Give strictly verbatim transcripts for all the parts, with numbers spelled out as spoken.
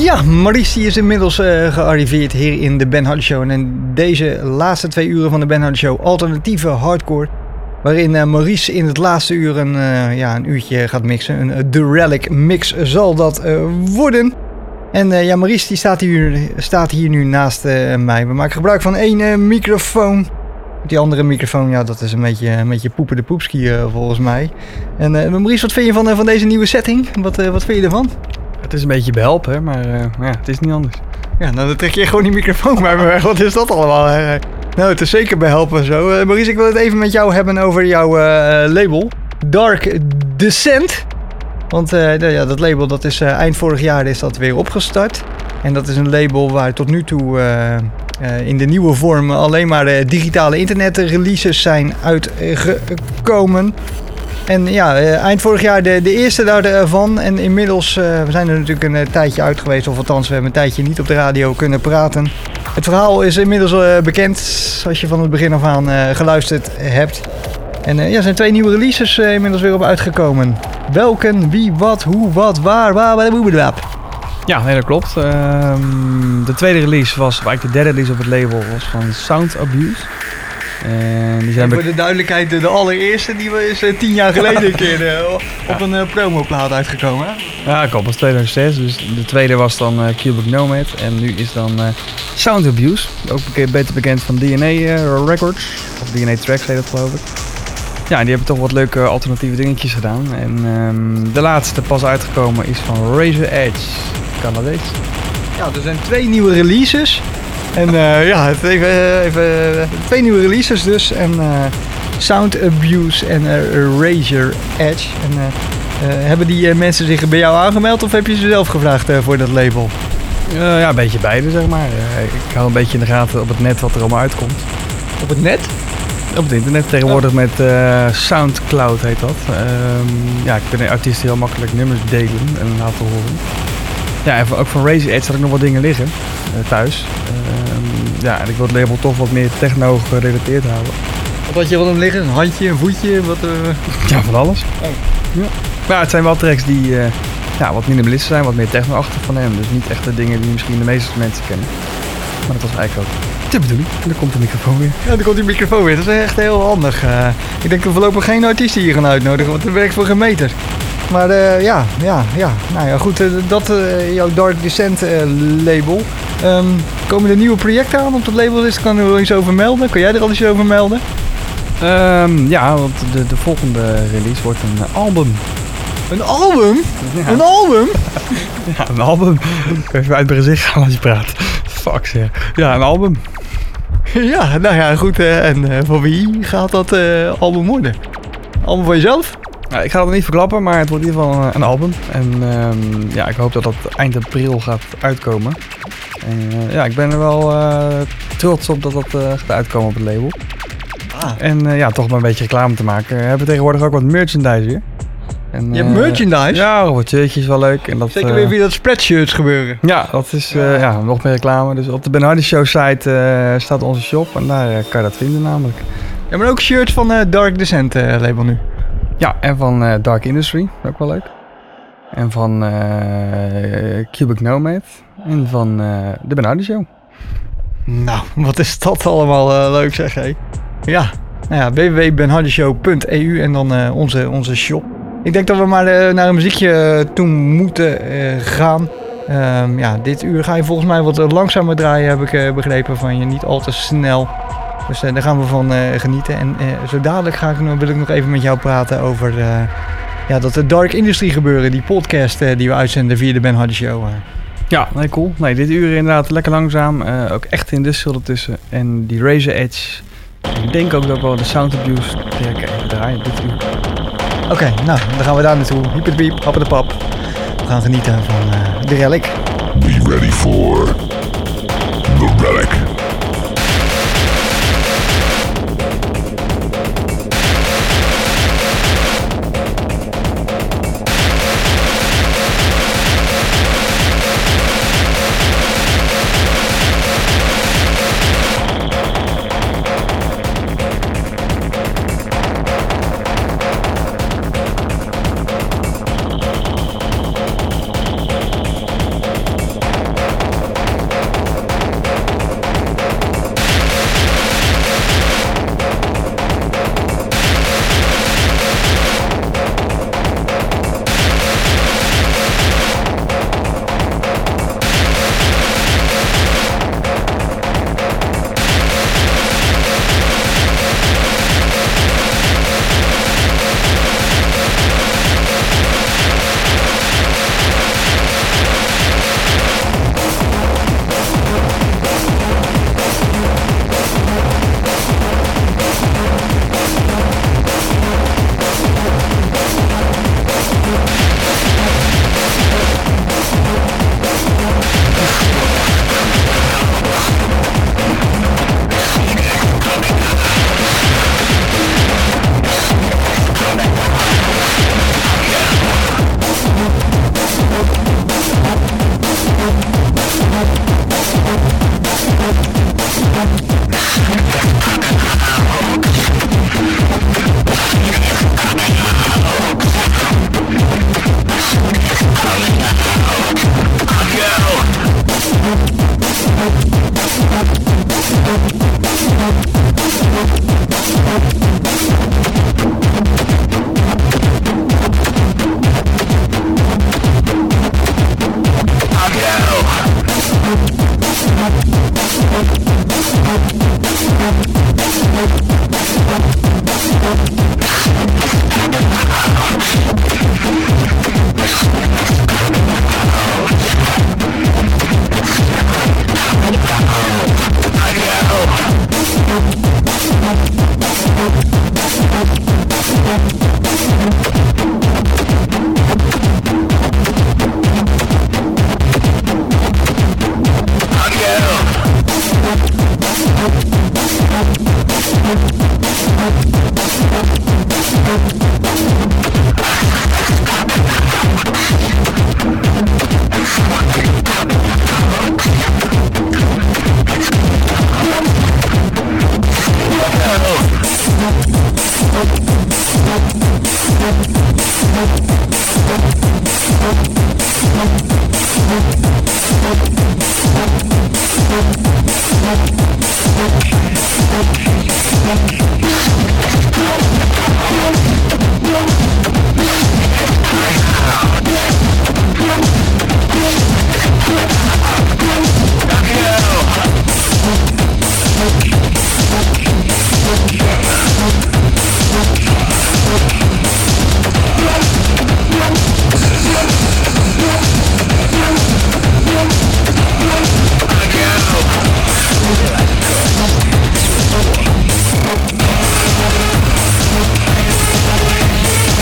Ja, Maurice is inmiddels uh, gearriveerd hier in de Ben Hardy Show. En in deze laatste twee uren van de Ben Hardy Show alternatieve hardcore. Waarin uh, Maurice in het laatste uur een, uh, ja, een uurtje gaat mixen. Een uh, The Relic mix zal dat uh, worden. En uh, ja, Maurice die staat, hier, staat hier nu naast uh, mij. We maken gebruik van één uh, microfoon. Die andere microfoon, ja, dat is een beetje, een beetje poepen de poepski uh, volgens mij. En uh, Maurice, wat vind je van, uh, van deze nieuwe setting? Wat, uh, wat vind je ervan? Het is een beetje behelpen, maar uh, ja, het is niet anders. Ja, nou dan trek je gewoon die microfoon bij me weg. Wat is dat allemaal? Hè? Nou, het is zeker behelpen zo. Uh, Maurice, ik wil het even met jou hebben over jouw uh, label. Dark Descent. Want uh, ja, dat label dat is uh, eind vorig jaar is dat weer opgestart. En dat is een label waar tot nu toe uh, uh, in de nieuwe vorm alleen maar uh, digitale internet releases zijn uitgekomen. En ja, uh, eind vorig jaar de, de eerste daarvan. En inmiddels uh, we zijn er natuurlijk een uh, tijdje uit geweest. Of althans, we hebben een tijdje niet op de radio kunnen praten. Het verhaal is inmiddels uh, bekend. Als je van het begin af aan uh, geluisterd hebt. En uh, ja, er zijn twee nieuwe releases uh, inmiddels weer op uitgekomen. Welke, wie, wat, hoe, wat, waar, waar, waar, waar, waar. Ja, nee, dat klopt. Uh, de tweede release was, of eigenlijk de derde release op het label, was van Sound Abuse. En die zijn en voor de duidelijkheid, de, de allereerste die is uh, tien jaar geleden een keer uh, op ja. een uh, promoplaat uitgekomen. Hè? Ja, klopt, dat was tweeduizend zes. Dus de tweede was dan uh, Cubic Nomad en nu is dan uh, Sound Abuse. Ook beke- beter bekend van D N A uh, Records, of D N A Tracks heet dat geloof ik. Ja, die hebben toch wat leuke alternatieve dingetjes gedaan. En um, de laatste pas uitgekomen is van Razor Edge, Canadees. Ja, er zijn twee nieuwe releases. En uh, ja, even, even twee nieuwe releases dus. En uh, Sound Abuse en uh, Razor Edge. En, uh, uh, hebben die uh, mensen zich bij jou aangemeld of heb je ze zelf gevraagd uh, voor dat label? Uh, ja, een beetje beide zeg maar. Uh, ik hou een beetje in de gaten op het net wat er allemaal uitkomt. Op het net? Op het internet tegenwoordig met uh, Soundcloud heet dat. Uh, ja, ik ben een artiest die heel makkelijk nummers delen en laten horen. Ja, en ook van Razor Edge had ik nog wat dingen liggen uh, thuis. Uh, ja, en ik wil het label toch wat meer techno gerelateerd houden. Wat had je wel hem liggen? Een handje, een voetje? Wat, uh... Ja, van alles. Oh. Ja. Maar ja, het zijn wel tracks die uh, ja, wat minimalistisch zijn, wat meer techno-achtig van hem. Dus niet echt de dingen die misschien de meeste mensen kennen. Maar dat was eigenlijk ook de bedoeling. En dan komt de microfoon weer. Ja, dan komt die microfoon weer. Dat is echt heel handig. Uh, ik denk dat we voorlopig geen artiesten hier gaan uitnodigen, want dat werkt voor geen meter. Maar uh, ja, ja, ja. Nou ja, goed. Uh, dat uh, jouw Dark Descent uh, label. Um, komen er nieuwe projecten aan op dat label? Dus kan er wel iets over melden? Kan jij er al iets over melden? Um, ja, want de, de volgende release wordt een uh, album. Een album? Ja. Een album? Ja, een album. Ik kan even uit mijn gezicht gaan als je praat. Fuck zeg. Ja, een album. Ja, nou ja, goed. Uh, en uh, voor wie gaat dat uh, album worden? Album van jezelf? Ja, ik ga het niet verklappen, maar het wordt in ieder geval een, een album. En um, ja, ik hoop dat dat eind april gaat uitkomen. En uh, ja, ik ben er wel uh, trots op dat dat uh, gaat uitkomen op het label. Ah. En uh, ja, toch maar een beetje reclame te maken. We hebben tegenwoordig ook wat merchandise weer. En, je hebt uh, merchandise? Ja, wat shirtjes wel leuk. En dat, zeker weer via dat spreadshirts gebeuren. Ja, dat is uh, ja. Ja, nog meer reclame. Dus op de Ben Hardy Show site uh, staat onze shop en daar uh, kan je dat vinden namelijk. Ja, maar ook shirts van uh, Dark Descent uh, label nu. Ja, en van uh, Dark Industry, ook wel leuk. En van uh, Cubic Nomad. En van uh, de Ben Hardy Show. Nou, wat is dat allemaal uh, leuk zeg hé. Ja, nou ja, w w w punt ben hardy show punt e u en dan uh, onze, onze shop. Ik denk dat we maar uh, naar een muziekje uh, toe moeten uh, gaan. Um, ja, dit uur ga je volgens mij wat langzamer draaien, heb ik uh, begrepen van je. Niet al te snel. Dus uh, daar gaan we van uh, genieten. En uh, zo dadelijk ga ik, wil ik nog even met jou praten over uh, ja, dat de Dark Industry gebeuren. Die podcast uh, die we uitzenden via de Ben Hardy Show. Uh. Ja, nee, cool. Nee, dit uur inderdaad lekker langzaam. Uh, ook echt industrial ertussen. En die Razor Edge. Ik denk ook dat we de Sound Abuse even draaien dit uur. Oké, okay, nou, dan gaan we daar naartoe. Hiep het piep, happen de pap. We gaan genieten van uh, de Relic. Be ready for the Relic. Again.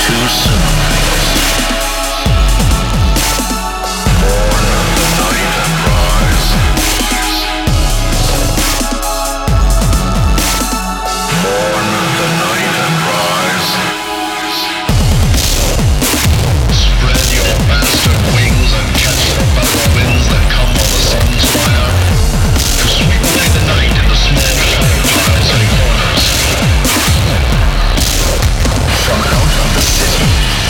too soon. Mourn the night and rise. Mourn the night and rise. Spread your bastard wings and catch the battle winds that come on the sun's fire. To sweep away the night in the small shadow piles and corners. From out of the city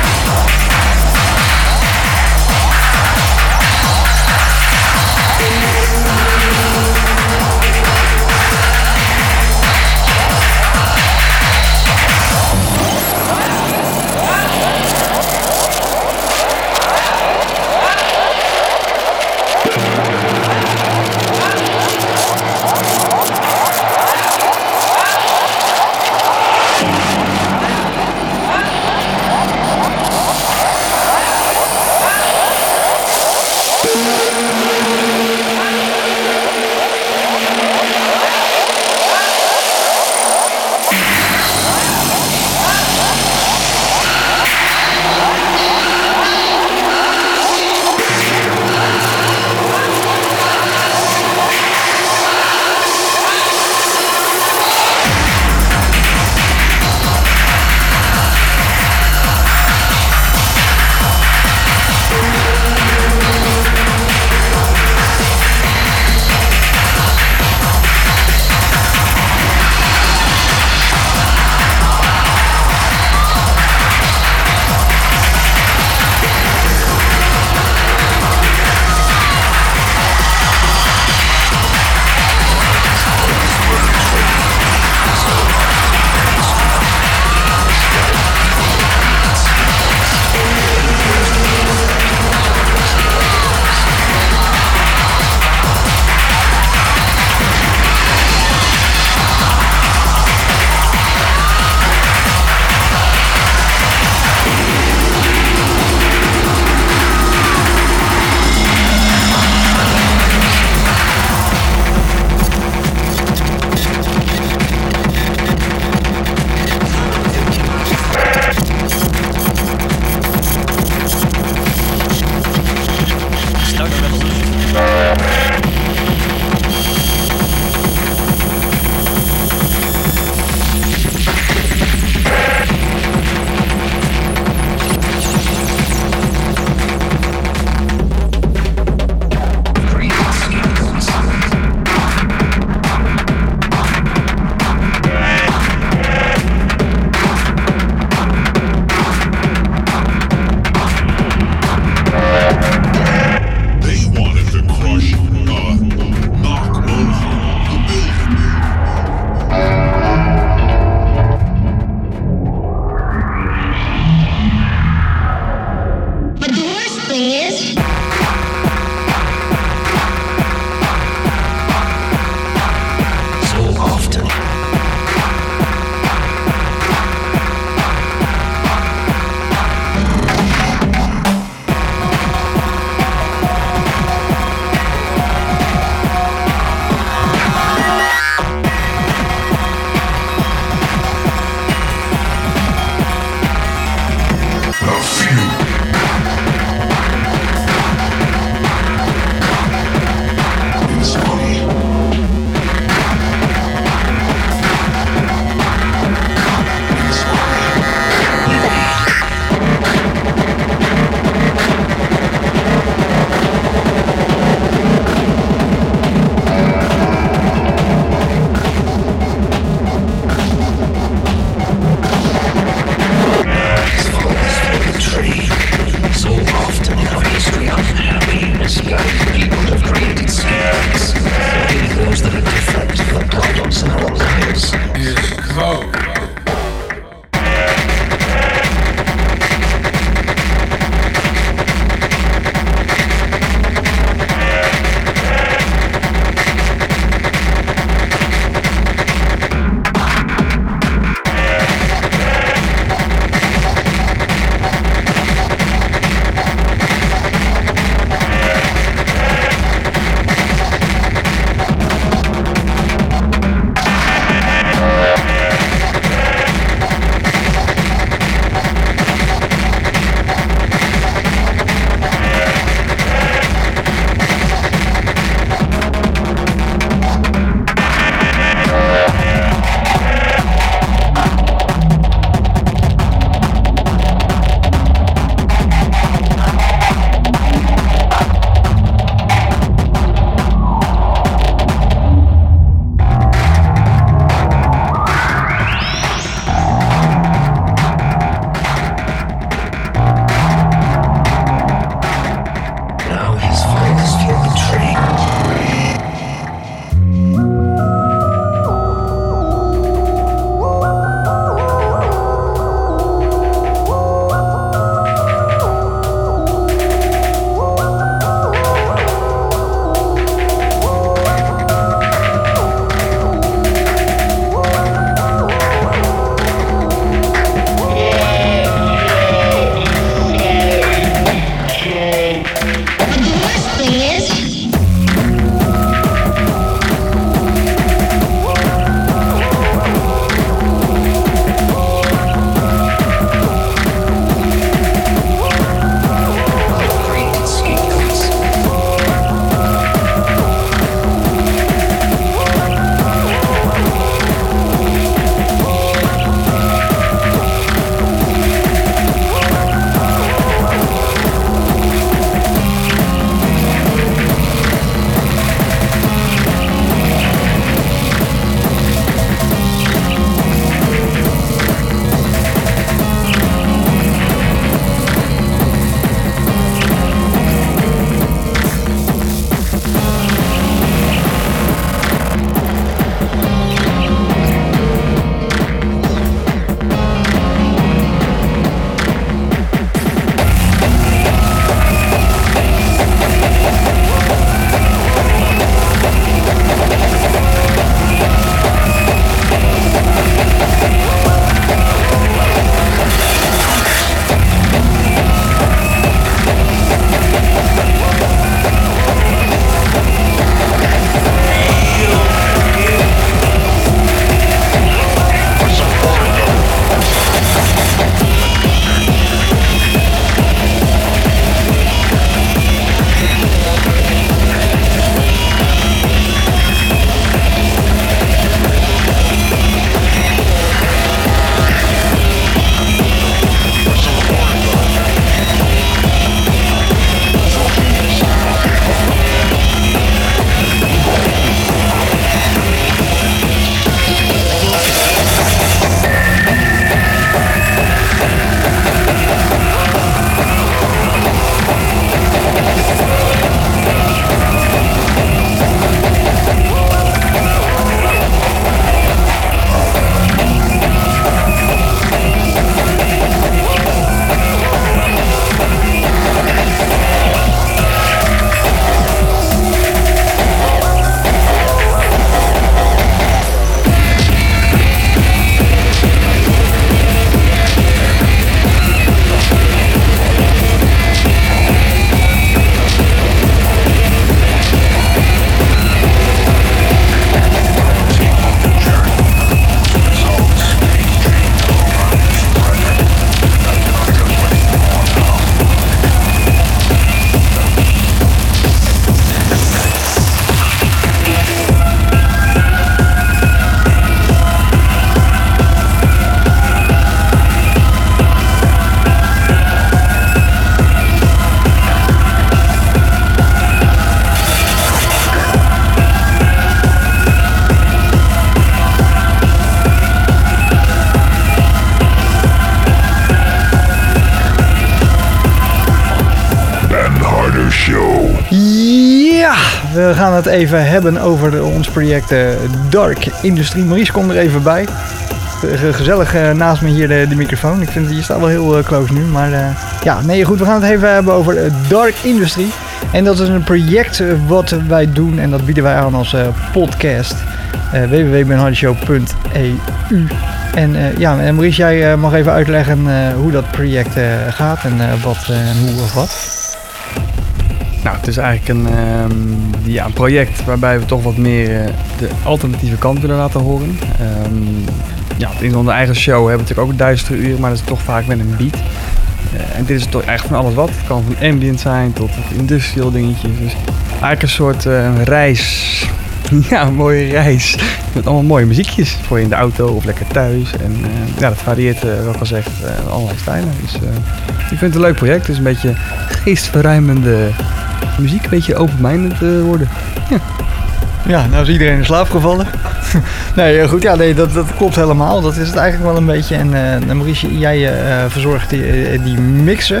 we gaan het even hebben over de, ons project uh, Dark Industry. Maurice, kom er even bij. Ge- gezellig uh, naast me hier de, de microfoon. Ik vind, je staat wel heel uh, close nu. Maar uh, ja, nee goed, we gaan het even hebben over uh, Dark Industry. En dat is een project uh, wat wij doen en dat bieden wij aan als uh, podcast. Uh, w w w punt ben hardy show punt e u. En uh, ja, en Maurice, jij uh, mag even uitleggen uh, hoe dat project uh, gaat en uh, wat uh, en hoe of wat. Nou, het is eigenlijk een, um, ja, een project waarbij we toch wat meer uh, de alternatieve kant willen laten horen. Um, ja, in onze eigen show hebben we natuurlijk ook duistere uren, maar dat is toch vaak met een beat. Uh, en dit is toch echt van alles wat. Het kan van ambient zijn tot industrial dingetjes. Dus eigenlijk een soort uh, reis. Ja, een mooie reis. Met allemaal mooie muziekjes voor je in de auto of lekker thuis. En uh, ja, dat varieert, uh, wat ik al zeg, uh, allerlei stijlen. Dus uh, ik vind het een leuk project. Het is een beetje geestverruimende muziek. Een beetje open-minded uh, worden. Ja. Ja, nou is iedereen in slaap gevallen. Nee, goed, ja, nee, dat, dat klopt helemaal. Dat is het eigenlijk wel een beetje. En uh, Maurice, jij uh, verzorgt die, uh, die mixen.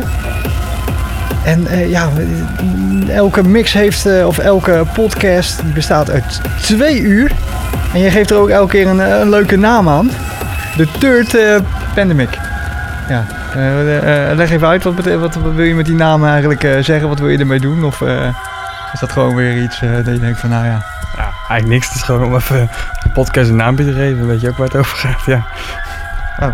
En uh, ja, elke mix heeft, uh, of elke podcast die bestaat uit twee uur. En je geeft er ook elke keer een, een leuke naam aan. De Third uh, Pandemic. Ja, uh, uh, leg even uit, wat, wat, wat wil je met die naam eigenlijk uh, zeggen? Wat wil je ermee doen? Of uh, is dat gewoon weer iets uh, dat je denkt van, nou ja... Ja, eigenlijk niks. Het is gewoon om even een podcast een naampje te geven. Weet je ook waar het over gaat, ja. Oh.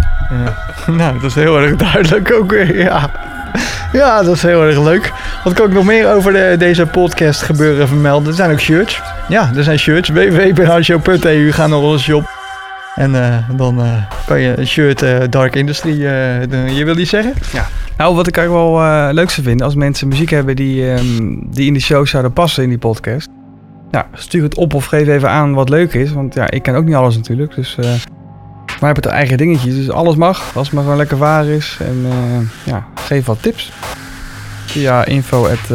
Uh, nou, dat is heel erg duidelijk ook weer, ja. Ja, dat is heel erg leuk. Wat kan ik nog meer over de, deze podcast gebeuren vermelden? Er zijn ook shirts. Ja, er zijn shirts. w w w punt ben hardy show punt e u. Ga naar onze shop. En uh, dan uh, kan je een shirt uh, Dark Industry... Uh, de, je wil iets zeggen? Ja. Nou, wat ik eigenlijk wel uh, leuk zou vinden... als mensen muziek hebben die, um, die in die show zouden passen in die podcast... Ja, stuur het op of geef even aan wat leuk is. Want ja, ik ken ook niet alles natuurlijk. Dus... Uh, maar heb het er eigen dingetjes, dus alles mag, als het maar gewoon lekker waar is. En uh, ja, geef wat tips. Via info at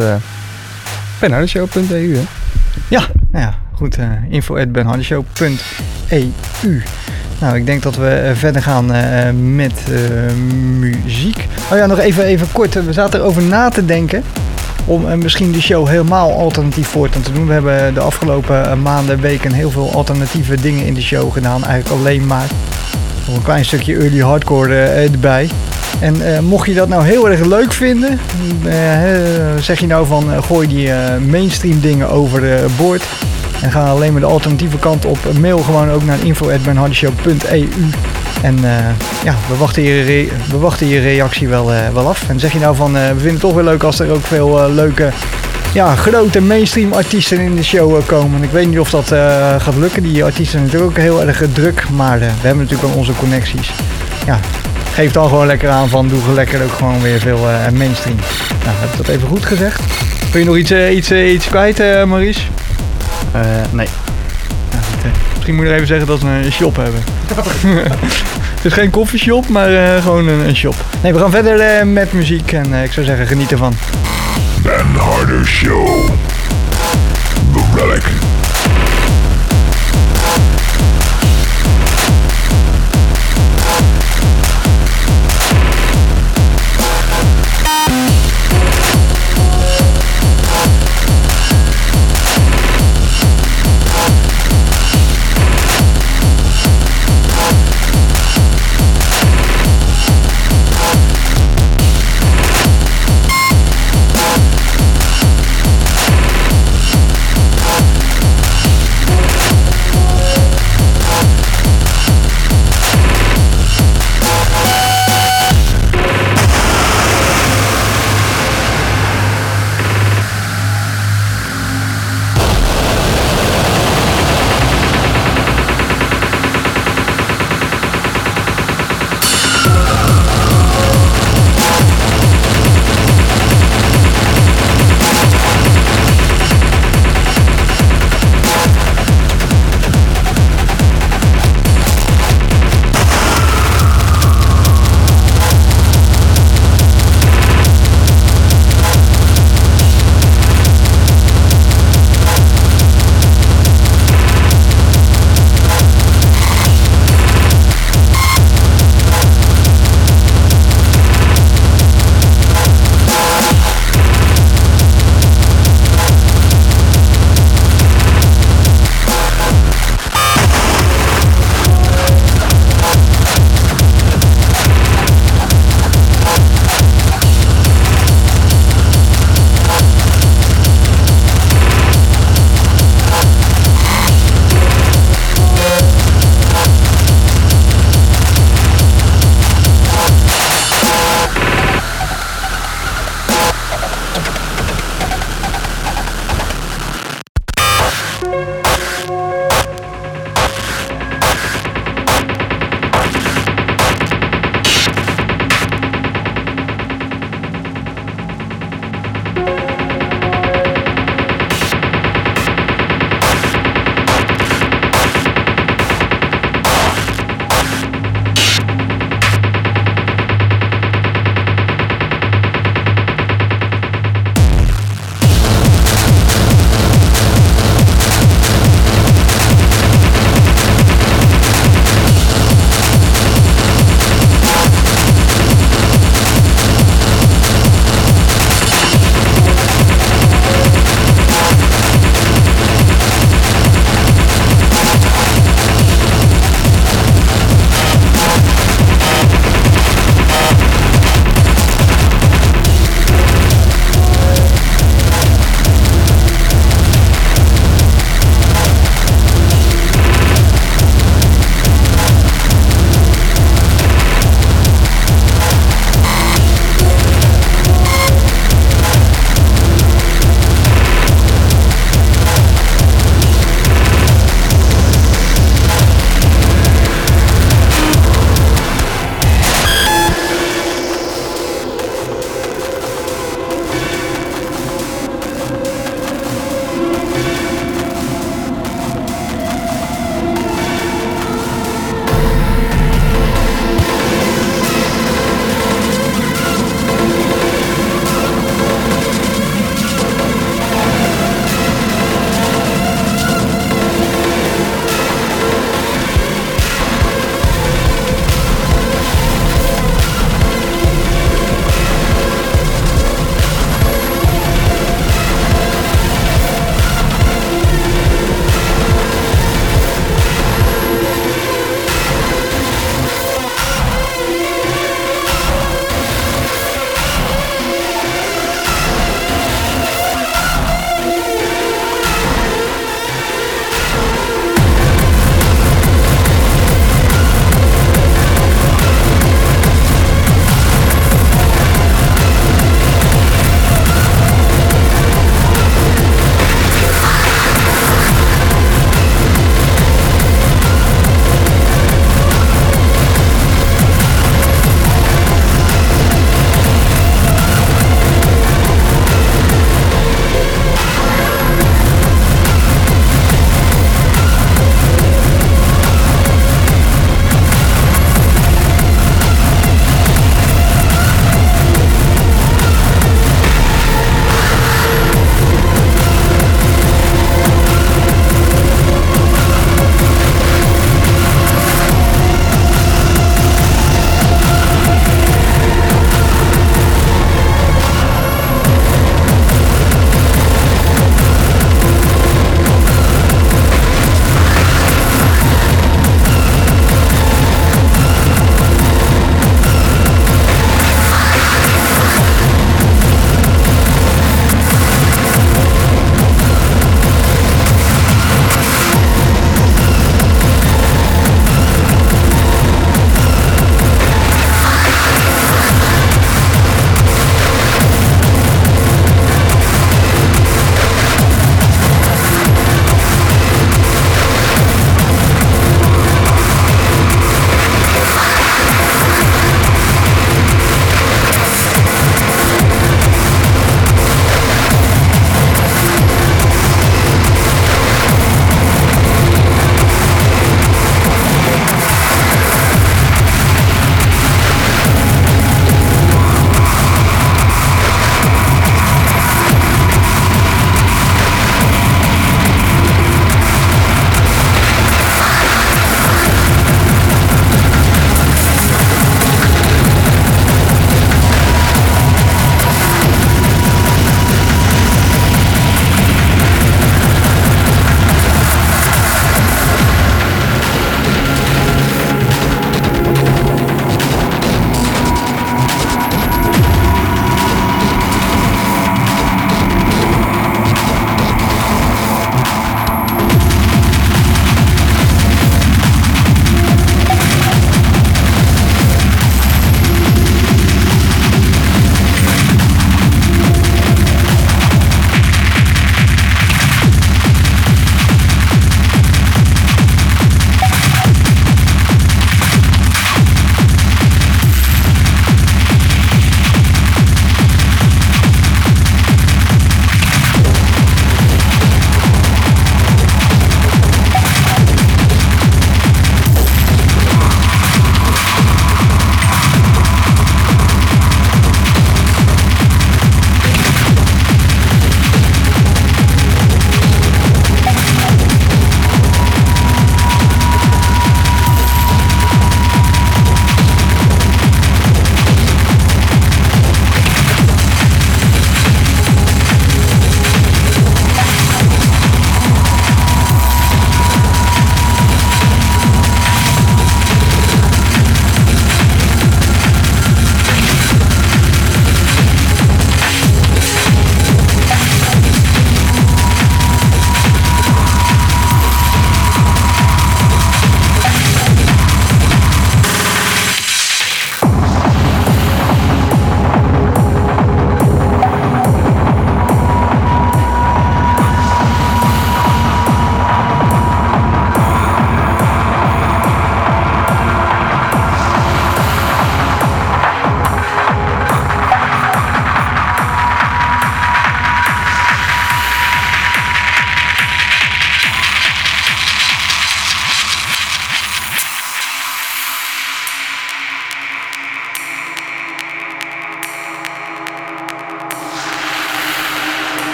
ben hardy show punt e u. Ja, nou ja, goed. Uh, info at ben hardy show punt e u. Nou, ik denk dat we uh, verder gaan uh, met uh, muziek. Oh ja, nog even, even kort. We zaten erover na te denken om uh, misschien de show helemaal alternatief voor te doen. We hebben de afgelopen uh, maanden, weken heel veel alternatieve dingen in de show gedaan. Eigenlijk alleen maar nog een klein stukje early hardcore uh, erbij. En uh, mocht je dat nou heel erg leuk vinden, uh, zeg je nou van uh, gooi die uh, mainstream dingen over de boord. En ga alleen maar de alternatieve kant op. Mail gewoon ook naar info at ben hardy show punt e u. En uh, ja, we wachten je, re- we wachten je reactie wel, uh, wel af. En zeg je nou van, uh, we vinden het toch weer leuk als er ook veel uh, leuke, ja, grote mainstream artiesten in de show uh, komen. En ik weet niet of dat uh, gaat lukken. Die artiesten zijn natuurlijk ook heel erg druk. Maar uh, we hebben natuurlijk wel onze connecties. Ja, geef dan gewoon lekker aan van, doe lekker ook gewoon weer veel uh, mainstream. Nou, heb ik dat even goed gezegd? Wil je nog iets, uh, iets, uh, iets kwijt, uh, Maurice? Uh, nee. Ja, goed, uh, misschien moet je even zeggen dat we een shop hebben. Het is geen koffieshop, maar uh, gewoon een, een shop. Nee, we gaan verder uh, met muziek en uh, ik zou zeggen, geniet ervan. Ben Hardy Show. The Relic.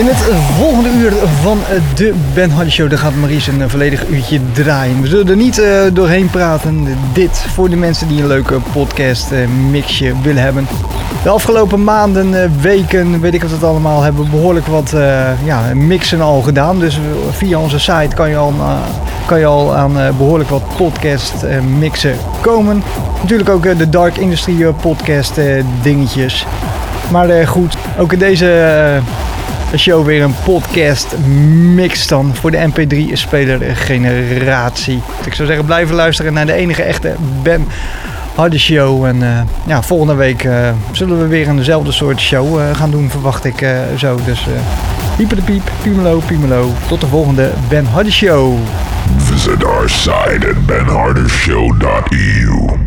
het volgende uur van de Ben Hardy Show, daar gaat Maries een volledig uurtje draaien. We zullen er niet uh, doorheen praten. Dit voor de mensen die een leuke podcast uh, mixje willen hebben. De afgelopen maanden, uh, weken, weet ik wat het allemaal, hebben we behoorlijk wat uh, ja, mixen al gedaan. Dus via onze site kan je al, uh, kan je al aan uh, behoorlijk wat podcast uh, mixen komen. Natuurlijk ook uh, de Dark Industry uh, podcast uh, dingetjes. Maar uh, goed, ook in deze uh, show weer een podcast mix dan voor de M P drie speler generatie. Ik zou zeggen, blijven luisteren naar de enige echte Ben Hardy Show. En uh, ja, volgende week uh, zullen we weer een dezelfde soort show uh, gaan doen, verwacht ik uh, zo. Dus uh, pieper de piep, piemelo, piemelo. Tot de volgende Ben Hardy Show. Visit our site at ben harder show dot e u.